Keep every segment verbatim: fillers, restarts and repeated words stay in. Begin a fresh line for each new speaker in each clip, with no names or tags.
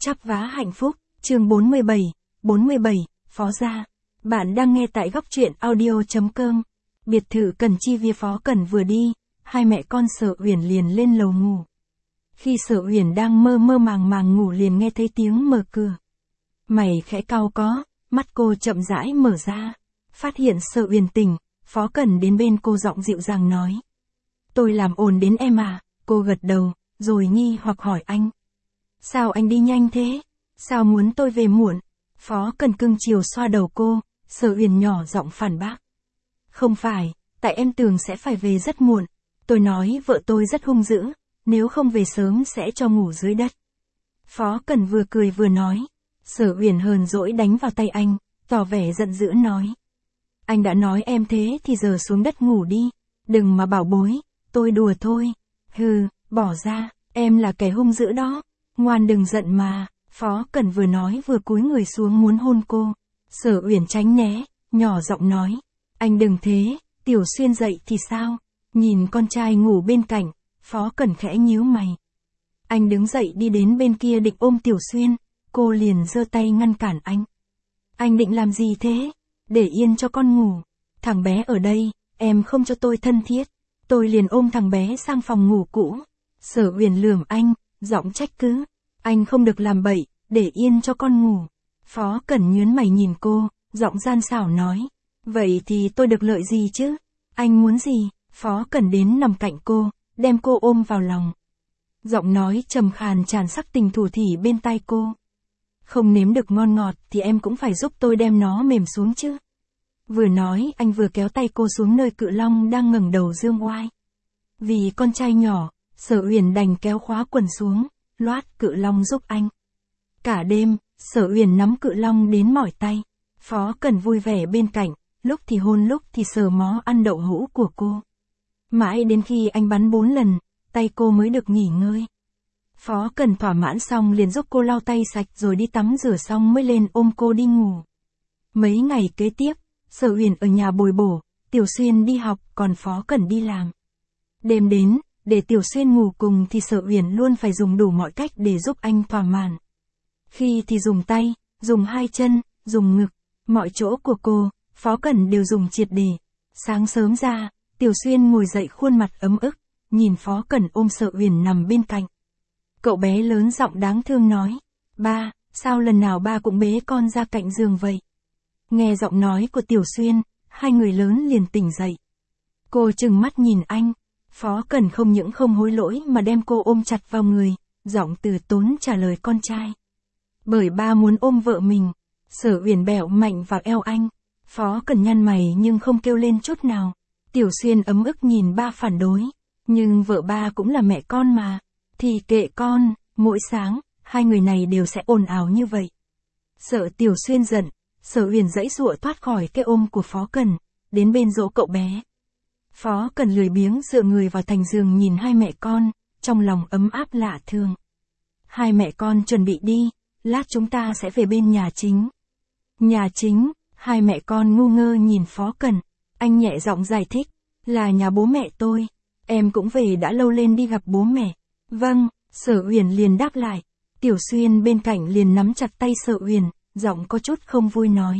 Chắp vá hạnh phúc, chương bốn mươi bảy, bốn mươi bảy, Phó gia. Bạn đang nghe tại góc truyện audio.com. Biệt thự Cần Chi vía Phó Cần vừa đi, hai mẹ con Sở Uyển liền lên lầu ngủ. Khi Sở Uyển đang mơ mơ màng màng ngủ liền nghe thấy tiếng mở cửa. Mày khẽ cau có, mắt cô chậm rãi mở ra. Phát hiện Sở Uyển tỉnh, Phó Cần đến bên cô giọng dịu dàng nói. Tôi làm ồn đến em à, cô gật đầu, rồi nghi hoặc hỏi anh. Sao anh đi nhanh thế? Sao muốn tôi về muộn? Phó Cần cưng chiều xoa đầu cô, Sở Uyển nhỏ giọng phản bác. Không phải, tại em tưởng sẽ phải về rất muộn. Tôi nói vợ tôi rất hung dữ, nếu không về sớm sẽ cho ngủ dưới đất. Phó Cần vừa cười vừa nói. Sở Uyển hờn dỗi đánh vào tay anh, tỏ vẻ giận dữ nói. Anh đã nói em thế thì giờ xuống đất ngủ đi, đừng mà bảo bối, tôi đùa thôi. Hừ, bỏ ra, em là kẻ hung dữ đó, ngoan đừng giận mà. Phó Cần vừa nói vừa cúi người xuống muốn hôn cô. Sở Uyển tránh né, nhỏ giọng nói. Anh đừng thế, Tiểu Xuyên dậy thì sao? Nhìn con trai ngủ bên cạnh, Phó Cần khẽ nhíu mày. Anh đứng dậy đi đến bên kia định ôm Tiểu Xuyên, cô liền giơ tay ngăn cản anh. Anh định làm gì thế? Để yên cho con ngủ. Thằng bé ở đây, em không cho tôi thân thiết. Tôi liền ôm thằng bé sang phòng ngủ cũ. Sở Uyển lườm anh, giọng trách cứ. Anh không được làm bậy, để yên cho con ngủ. Phó Cần nhướng mày nhìn cô, giọng gian xảo nói. Vậy thì tôi được lợi gì chứ? Anh muốn gì? Phó Cần đến nằm cạnh cô, đem cô ôm vào lòng. Giọng nói trầm khàn tràn sắc tình thủ thỉ bên tai cô. Không nếm được ngon ngọt thì em cũng phải giúp tôi đem nó mềm xuống chứ. Vừa nói anh vừa kéo tay cô xuống nơi Cự Long đang ngẩng đầu dương oai. Vì con trai nhỏ, Sở Uyển đành kéo khóa quần xuống, loát Cự Long giúp anh. Cả đêm, Sở Uyển nắm Cự Long đến mỏi tay. Phó Cần vui vẻ bên cạnh, lúc thì hôn lúc thì sờ mó ăn đậu hũ của cô. Mãi đến khi anh bắn bốn lần, tay cô mới được nghỉ ngơi. Phó Cần thỏa mãn xong liền giúp cô lau tay sạch rồi đi tắm rửa xong mới lên ôm cô đi ngủ. Mấy ngày kế tiếp, Sở Uyển ở nhà bồi bổ, Tiểu Xuyên đi học còn Phó Cần đi làm. Đêm đến, để Tiểu Xuyên ngủ cùng thì Sở Uyển luôn phải dùng đủ mọi cách để giúp anh thỏa mãn. Khi thì dùng tay, dùng hai chân, dùng ngực, mọi chỗ của cô, Phó Cần đều dùng triệt để. Sáng sớm ra, Tiểu Xuyên ngồi dậy khuôn mặt ấm ức, nhìn Phó Cần ôm Sở Uyển nằm bên cạnh. Cậu bé lớn giọng đáng thương nói, ba, sao lần nào ba cũng bế con ra cạnh giường vậy? Nghe giọng nói của Tiểu Xuyên, hai người lớn liền tỉnh dậy. Cô trừng mắt nhìn anh, Phó Cần không những không hối lỗi mà đem cô ôm chặt vào người, giọng từ tốn trả lời con trai. Bởi ba muốn ôm vợ mình. Sở Uyển bẹo mạnh vào eo anh, Phó Cần nhăn mày nhưng không kêu lên chút nào. Tiểu Xuyên ấm ức nhìn ba phản đối, nhưng vợ ba cũng là mẹ con mà. Thì kệ con, mỗi sáng, hai người này đều sẽ ồn ào như vậy. Sợ Tiểu Xuyên giận, Sở Uyển giãy giụa thoát khỏi cái ôm của Phó Cần, đến bên dỗ cậu bé. Phó Cần lười biếng dựa người vào thành giường nhìn hai mẹ con, trong lòng ấm áp lạ thường. Hai mẹ con chuẩn bị đi, lát chúng ta sẽ về bên nhà chính. Nhà chính, hai mẹ con ngu ngơ nhìn Phó Cần, anh nhẹ giọng giải thích, là nhà bố mẹ tôi, em cũng về đã lâu lên đi gặp bố mẹ. Vâng, Sở Uyển liền đáp lại. Tiểu Xuyên bên cạnh liền nắm chặt tay Sở Uyển, giọng có chút không vui nói.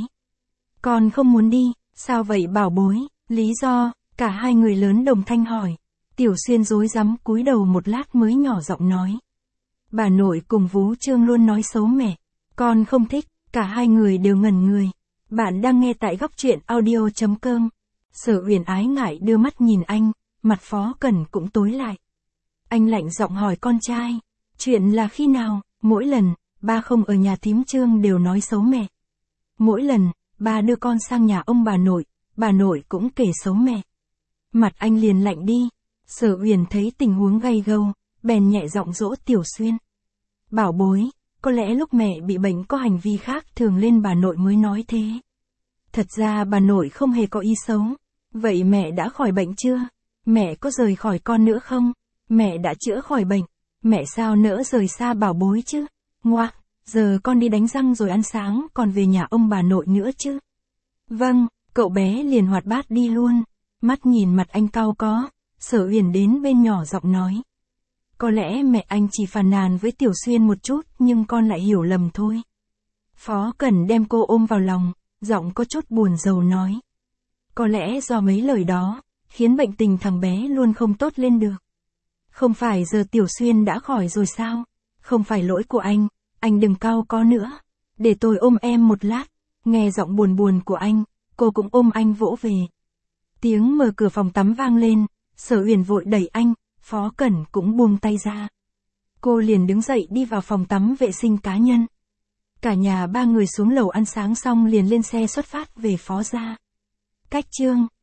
Con không muốn đi, sao vậy bảo bối? Lý do, cả hai người lớn đồng thanh hỏi. Tiểu Xuyên rối rắm cúi đầu một lát mới nhỏ giọng nói. Bà nội cùng Vú Trương luôn nói xấu mẹ. Con không thích, cả hai người đều ngẩn người. Bạn đang nghe tại góc truyện audio.com. Sở Uyển ái ngại đưa mắt nhìn anh, mặt Phó Cần cũng tối lại. Anh lạnh giọng hỏi con trai, chuyện là khi nào? Mỗi lần, ba không ở nhà thím Trương đều nói xấu mẹ. Mỗi lần, ba đưa con sang nhà ông bà nội, bà nội cũng kể xấu mẹ. Mặt anh liền lạnh đi. Sở Uyển thấy tình huống gay gâu, bèn nhẹ giọng dỗ Tiểu Xuyên. Bảo bối, có lẽ lúc mẹ bị bệnh có hành vi khác thường lên bà nội mới nói thế. Thật ra bà nội không hề có ý xấu. Vậy mẹ đã khỏi bệnh chưa? Mẹ có rời khỏi con nữa không? Mẹ đã chữa khỏi bệnh, mẹ sao nỡ rời xa bảo bối chứ? Ngoác, giờ con đi đánh răng rồi ăn sáng còn về nhà ông bà nội nữa chứ? Vâng, cậu bé liền hoạt bát đi luôn. Mắt nhìn mặt anh cau có, Sở Uyển đến bên nhỏ giọng nói. Có lẽ mẹ anh chỉ phàn nàn với Tiểu Xuyên một chút, nhưng con lại hiểu lầm thôi. Phó Cẩn đem cô ôm vào lòng, giọng có chút buồn rầu nói. Có lẽ do mấy lời đó, khiến bệnh tình thằng bé luôn không tốt lên được. Không phải giờ Tiểu Xuyên đã khỏi rồi sao? Không phải lỗi của anh, anh đừng cau có nữa. Để tôi ôm em một lát. Nghe giọng buồn buồn của anh, cô cũng ôm anh vỗ về. Tiếng mở cửa phòng tắm vang lên, Sở Uyển vội đẩy anh, Phó Cẩn cũng buông tay ra. Cô liền đứng dậy đi vào phòng tắm vệ sinh cá nhân. Cả nhà ba người xuống lầu ăn sáng xong liền lên xe xuất phát về Phó gia. Cách chương